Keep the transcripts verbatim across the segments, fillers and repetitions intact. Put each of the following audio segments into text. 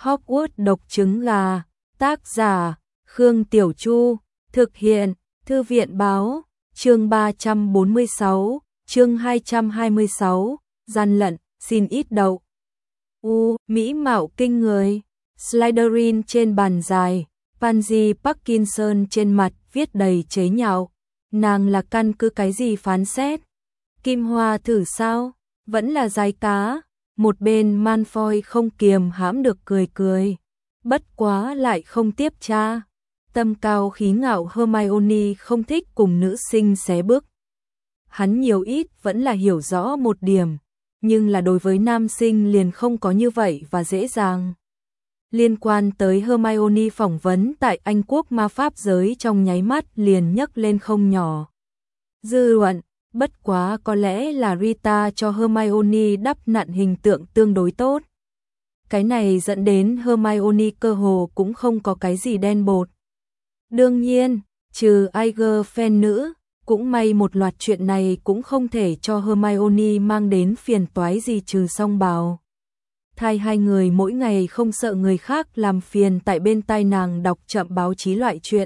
Hogwarts độc trứng gà, tác giả, Khương Tiểu Chu, thực hiện, Thư viện báo, chương ba trăm bốn mươi sáu, chương hai trăm hai mươi sáu, gian lận, xin ít đậu. U, mỹ mạo kinh người, Slytherin trên bàn dài, Pansy Parkinson trên mặt viết đầy chế nhạo, nàng là căn cứ cái gì phán xét? Kim Hoa thử sao? Vẫn là giái cá. Một bên Malfoy không kiềm hãm được cười cười, bất quá lại không tiếp tra. Tâm cao khí ngạo Hermione không thích cùng nữ sinh xé bước. Hắn nhiều ít vẫn là hiểu rõ một điểm, nhưng là đối với nam sinh liền không có như vậy và dễ dàng. Liên quan tới Hermione phỏng vấn tại Anh quốc ma pháp giới trong nháy mắt liền nhấc lên không nhỏ dư luận. Bất quá có lẽ là Rita cho Hermione đắp nặn hình tượng tương đối tốt. Cái này dẫn đến Hermione cơ hồ cũng không có cái gì đen bột. Đương nhiên, trừ Iger fan nữ, cũng may một loạt chuyện này cũng không thể cho Hermione mang đến phiền toái gì trừ song bào. Thay hai người mỗi ngày không sợ người khác làm phiền tại bên tai nàng đọc chậm báo chí loại chuyện.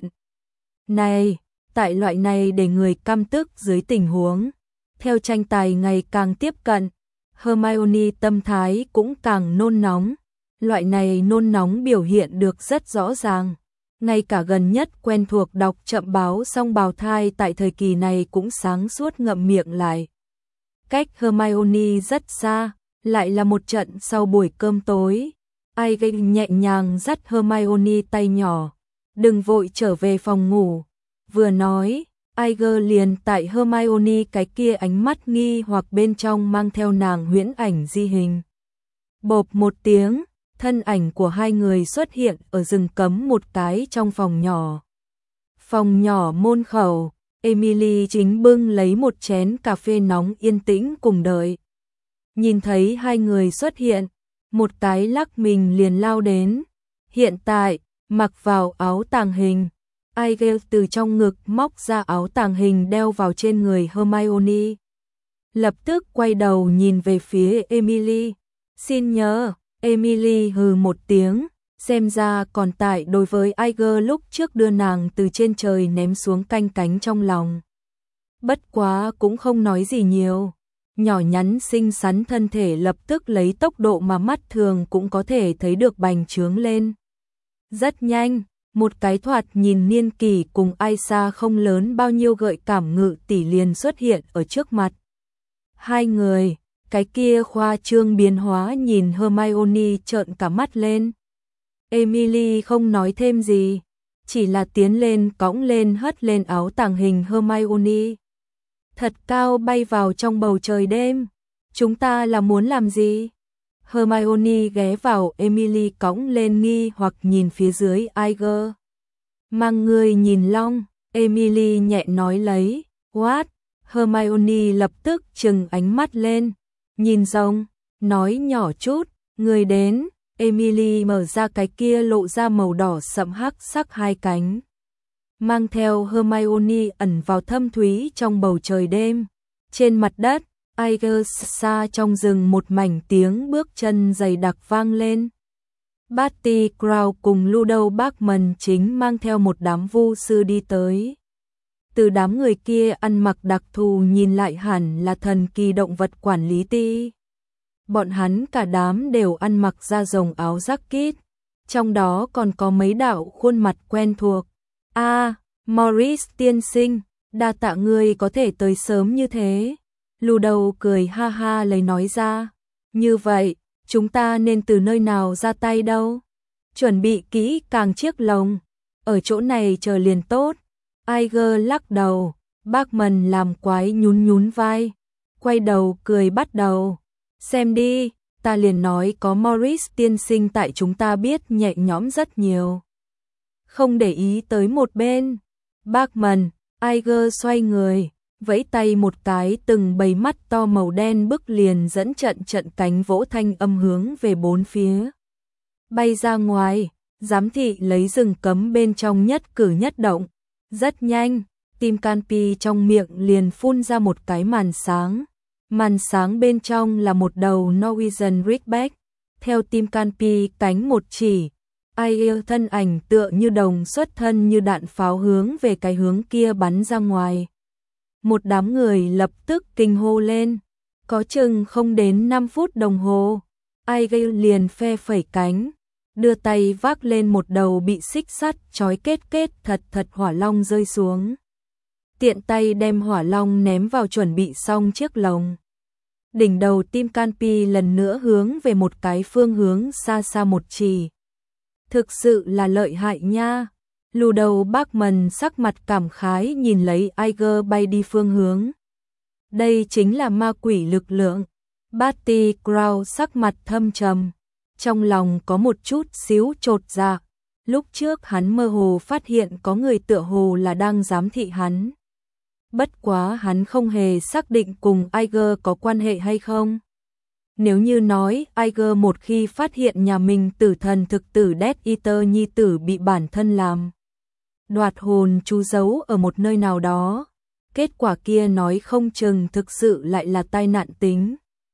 Này! Tại loại này để người căm tức dưới tình huống, theo tranh tài ngày càng tiếp cận, Hermione tâm thái cũng càng nôn nóng. Loại này nôn nóng biểu hiện được rất rõ ràng. Ngay cả gần nhất quen thuộc đọc chậm báo song bào thai tại thời kỳ này cũng sáng suốt ngậm miệng lại. Cách Hermione rất xa, lại là một trận sau buổi cơm tối. Ai gây nhẹ nhàng dắt Hermione tay nhỏ, đừng vội trở về phòng ngủ. Vừa nói, Iger liền tại Hermione cái kia ánh mắt nghi hoặc bên trong mang theo nàng huyễn ảnh di hình. Bộp một tiếng, thân ảnh của hai người xuất hiện ở rừng cấm một cái trong phòng nhỏ. Phòng nhỏ môn khẩu, Emily chính bưng lấy một chén cà phê nóng yên tĩnh cùng đợi. Nhìn thấy hai người xuất hiện, một cái lắc mình liền lao đến. Hiện tại, mặc vào áo tàng hình. Iger từ trong ngực móc ra áo tàng hình đeo vào trên người Hermione. Lập tức quay đầu nhìn về phía Emily. Xin nhớ, Emily hừ một tiếng, xem ra còn tại đối với Iger lúc trước đưa nàng từ trên trời ném xuống canh cánh trong lòng. Bất quá cũng không nói gì nhiều. Nhỏ nhắn xinh xắn thân thể lập tức lấy tốc độ mà mắt thường cũng có thể thấy được bành trướng lên. Rất nhanh. Một cái thoạt nhìn niên kỷ cùng Aisha không lớn bao nhiêu gợi cảm ngự tỷ liền xuất hiện ở trước mặt. Hai người, cái kia khoa trương biến hóa nhìn Hermione trợn cả mắt lên. Emily không nói thêm gì, chỉ là tiến lên cõng lên hất lên áo tàng hình Hermione. Thật cao bay vào trong bầu trời đêm. Chúng ta là muốn làm gì? Hermione ghé vào Emily cõng lên nghi hoặc nhìn phía dưới Iger. Mang người nhìn long, Emily nhẹ nói lấy. What? Hermione lập tức trừng ánh mắt lên. Nhìn rồng, nói nhỏ chút, người đến. Emily mở ra cái kia lộ ra màu đỏ sẫm hắc sắc hai cánh. Mang theo Hermione ẩn vào thâm thúy trong bầu trời đêm. Trên mặt đất, Iger xa trong rừng một mảnh tiếng bước chân dày đặc vang lên. Barty Crouch cùng Ludo Bagman chính mang theo một đám vu sư đi tới. Từ đám người kia ăn mặc đặc thù nhìn lại hẳn là thần kỳ động vật quản lý ti. Bọn hắn cả đám đều ăn mặc da rồng áo jacket, trong đó còn có mấy đạo khuôn mặt quen thuộc. A, à, Morris tiên sinh, đa tạ ngươi có thể tới sớm như thế. Ludo cười ha ha lấy nói ra. Như vậy, chúng ta nên từ nơi nào ra tay đâu? Chuẩn bị kỹ càng chiếc lồng. Ở chỗ này chờ liền tốt. Iger lắc đầu. Bagman làm quái nhún nhún vai. Quay đầu cười bắt đầu. Xem đi, ta liền nói có Morris tiên sinh tại chúng ta biết nhẹ nhõm rất nhiều. Không để ý tới một bên. Bagman, Iger xoay người. Vẫy tay một cái từng bầy mắt to màu đen bức liền dẫn trận trận cánh vỗ thanh âm hướng về bốn phía. Bay ra ngoài, giám thị lấy rừng cấm bên trong nhất cử nhất động. Rất nhanh, Tim Canpy trong miệng liền phun ra một cái màn sáng. Màn sáng bên trong là một đầu Norwegian Ridgeback. Theo Tim Canpy cánh một chỉ, Aegir thân ảnh tựa như đồng xuất thân như đạn pháo hướng về cái hướng kia bắn ra ngoài. Một đám người lập tức kinh hô lên, có chừng không đến năm phút đồng hồ, Aegir liền phe phẩy cánh, đưa tay vác lên một đầu bị xích sắt trói kết kết thật thật hỏa long rơi xuống. Tiện tay đem hỏa long ném vào chuẩn bị xong chiếc lồng. Đỉnh đầu Tim Canpy lần nữa hướng về một cái phương hướng xa xa một chỉ. Thực sự là lợi hại nha. Lù đầu Bachman sắc mặt cảm khái nhìn lấy Aegir bay đi phương hướng. Đây chính là ma quỷ lực lượng. Barty Crouch sắc mặt thâm trầm, trong lòng có một chút xíu chột dạ. Lúc trước hắn mơ hồ phát hiện có người tựa hồ là đang giám thị hắn. Bất quá hắn không hề xác định cùng Aegir có quan hệ hay không. Nếu như nói Aegir một khi phát hiện nhà mình tử thần thực tử Death Eater nhi tử bị bản thân làm đoạt hồn chú giấu ở một nơi nào đó, kết quả kia nói không chừng thực sự lại là tai nạn tính.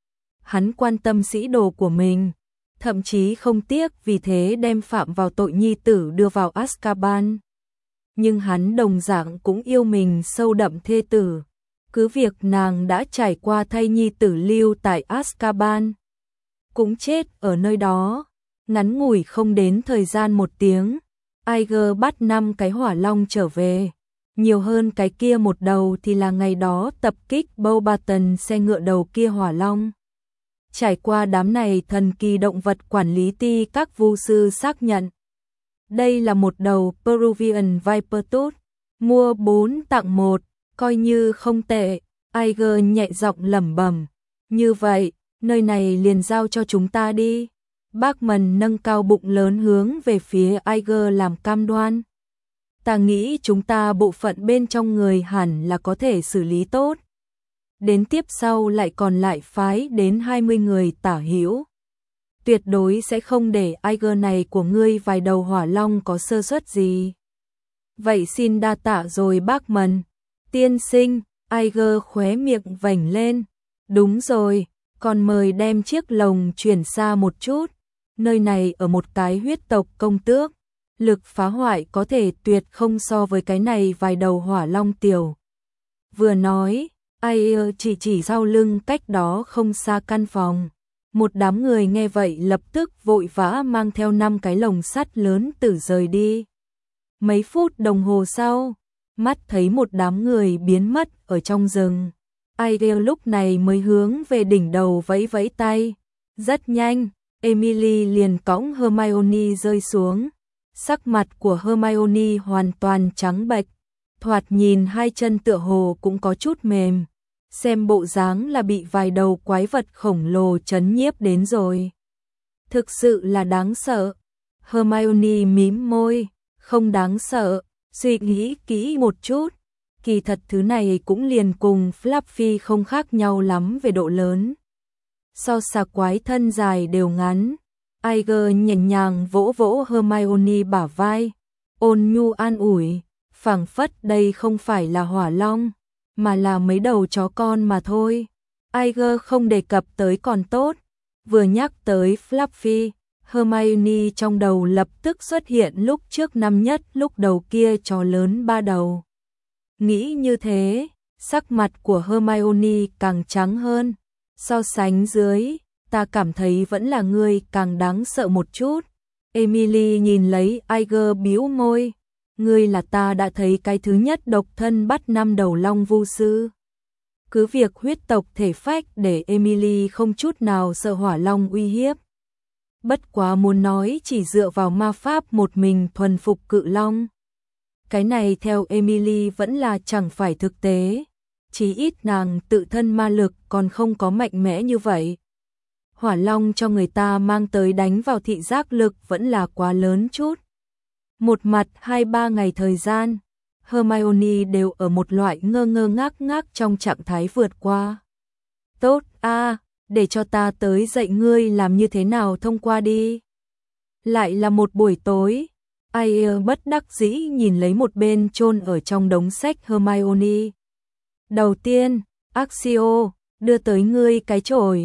Hắn quan tâm sĩ đồ của mình, thậm chí không tiếc vì thế đem phạm vào tội nhi tử đưa vào Azkaban. Nhưng hắn đồng dạng cũng yêu mình sâu đậm thê tử, cứ việc nàng đã trải qua thay nhi tử lưu tại Azkaban, cũng chết ở nơi đó. Ngắn ngủi không đến thời gian một tiếng, Aegir bắt năm cái hỏa long trở về, nhiều hơn cái kia một đầu thì là ngày đó tập kích Beauxbaton xe ngựa đầu kia hỏa long. Trải qua đám này thần kỳ động vật quản lý ti các vu sư xác nhận, đây là một đầu Peruvian Viper tốt, mua bốn tặng một, coi như không tệ. Aegir nhẹ giọng lẩm bẩm, như vậy, nơi này liền giao cho chúng ta đi. Bachman nâng cao bụng lớn hướng về phía Aegir làm cam đoan. Ta nghĩ chúng ta bộ phận bên trong người hẳn là có thể xử lý tốt. Đến tiếp sau lại còn lại phái đến hai mươi người tả hữu. Tuyệt đối sẽ không để Aegir này của ngươi vài đầu hỏa long có sơ suất gì. Vậy xin đa tạ rồi Bachman. Tiên sinh, Aegir khóe miệng vểnh lên. Đúng rồi, còn mời đem chiếc lồng chuyển xa một chút. Nơi này ở một cái huyết tộc công tước, lực phá hoại có thể tuyệt không so với cái này vài đầu hỏa long tiểu. Vừa nói, Aegir chỉ chỉ sau lưng cách đó không xa căn phòng. Một đám người nghe vậy lập tức vội vã mang theo năm cái lồng sắt lớn tử rời đi. Mấy phút đồng hồ sau, mắt thấy một đám người biến mất ở trong rừng. Aegir lúc này mới hướng về đỉnh đầu vẫy vẫy tay. Rất nhanh, Emily liền cõng Hermione rơi xuống. Sắc mặt của Hermione hoàn toàn trắng bệch, thoạt nhìn hai chân tựa hồ cũng có chút mềm. Xem bộ dáng là bị vài đầu quái vật khổng lồ chấn nhiếp đến rồi. Thực sự là đáng sợ. Hermione mím môi, không đáng sợ, suy nghĩ kỹ một chút. Kỳ thật thứ này cũng liền cùng Fluffy không khác nhau lắm về độ lớn. So xà quái thân dài đều ngắn. Aegir nhẹ nhàng vỗ vỗ Hermione bả vai, ôn nhu an ủi, phảng phất đây không phải là hỏa long, mà là mấy đầu chó con mà thôi. Aegir không đề cập tới còn tốt, vừa nhắc tới Fluffy, Hermione trong đầu lập tức xuất hiện lúc trước năm nhất lúc đầu kia chó lớn ba đầu. Nghĩ như thế, sắc mặt của Hermione càng trắng hơn. So sánh dưới, ta cảm thấy vẫn là ngươi càng đáng sợ một chút. Emily nhìn lấy Aegir bĩu môi. Ngươi là ta đã thấy cái thứ nhất độc thân bắt năm đầu long vu sư. Cứ việc huyết tộc thể phách để Emily không chút nào sợ hỏa long uy hiếp. Bất quá muốn nói chỉ dựa vào ma pháp một mình thuần phục cự long. Cái này theo Emily vẫn là chẳng phải thực tế. Chí ít nàng tự thân ma lực còn không có mạnh mẽ như vậy. Hỏa long cho người ta mang tới đánh vào thị giác lực vẫn là quá lớn chút. Một mặt hai ba ngày thời gian, Hermione đều ở một loại ngơ ngơ ngác ngác trong trạng thái vượt qua. Tốt a, à, để cho ta tới dạy ngươi làm như thế nào thông qua đi. Lại là một buổi tối, Aegir bất đắc dĩ nhìn lấy một bên chôn ở trong đống sách Hermione. Đầu tiên, Accio, đưa tới ngươi cái chổi.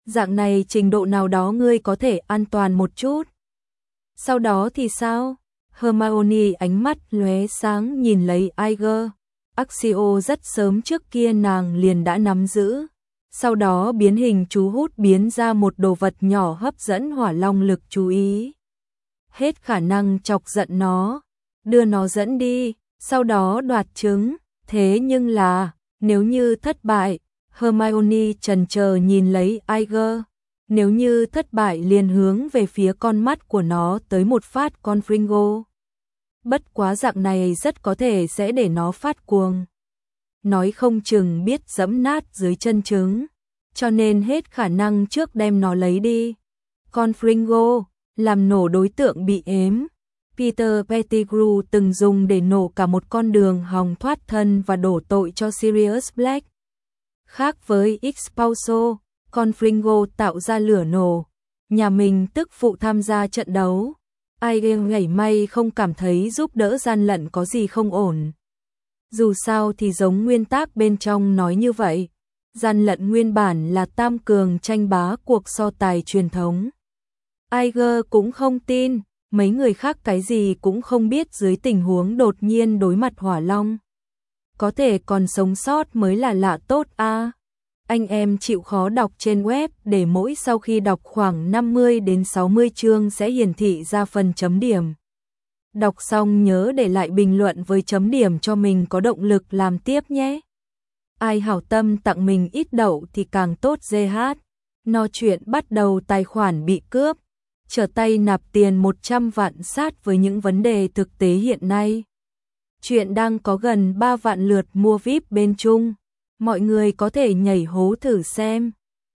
Dạng này trình độ nào đó ngươi có thể an toàn một chút. Sau đó thì sao? Hermione ánh mắt lóe sáng nhìn lấy Iger. Accio rất sớm trước kia nàng liền đã nắm giữ. Sau đó biến hình chú hút biến ra một đồ vật nhỏ hấp dẫn hỏa long lực chú ý. Hết khả năng chọc giận nó, đưa nó dẫn đi, sau đó đoạt trứng. Thế nhưng là, nếu như thất bại, Hermione chần chờ nhìn lấy Iger. Nếu như thất bại liền hướng về phía con mắt của nó tới một phát Confringo. Bất quá dạng này rất có thể sẽ để nó phát cuồng. Nói không chừng biết giẫm nát dưới chân trứng. Cho nên hết khả năng trước đem nó lấy đi. Confringo, làm nổ đối tượng bị ếm. Peter Pettigrew từng dùng để nổ cả một con đường hòng thoát thân và đổ tội cho Sirius Black. Khác với Expulso, Confringo tạo ra lửa nổ. Nhà mình tức phụ tham gia trận đấu. Ai gảy may không cảm thấy giúp đỡ gian lận có gì không ổn. Dù sao thì giống nguyên tác bên trong nói như vậy. Gian lận nguyên bản là tam cường tranh bá cuộc so tài truyền thống. Iger cũng không tin, mấy người khác cái gì cũng không biết dưới tình huống đột nhiên đối mặt hỏa long. Có thể còn sống sót mới là lạ tốt a. À. Anh em chịu khó đọc trên web để mỗi sau khi đọc khoảng năm mươi đến sáu mươi chương sẽ hiển thị ra phần chấm điểm. Đọc xong nhớ để lại bình luận với chấm điểm cho mình có động lực làm tiếp nhé. Ai hảo tâm tặng mình ít đậu thì càng tốt giê hát. No chuyện bắt đầu tài khoản bị cướp. Trở tay nạp tiền một trăm vạn sát với những vấn đề thực tế hiện nay. Chuyện đang có gần ba vạn lượt mua víp bên Trung. Mọi người có thể nhảy hố thử xem.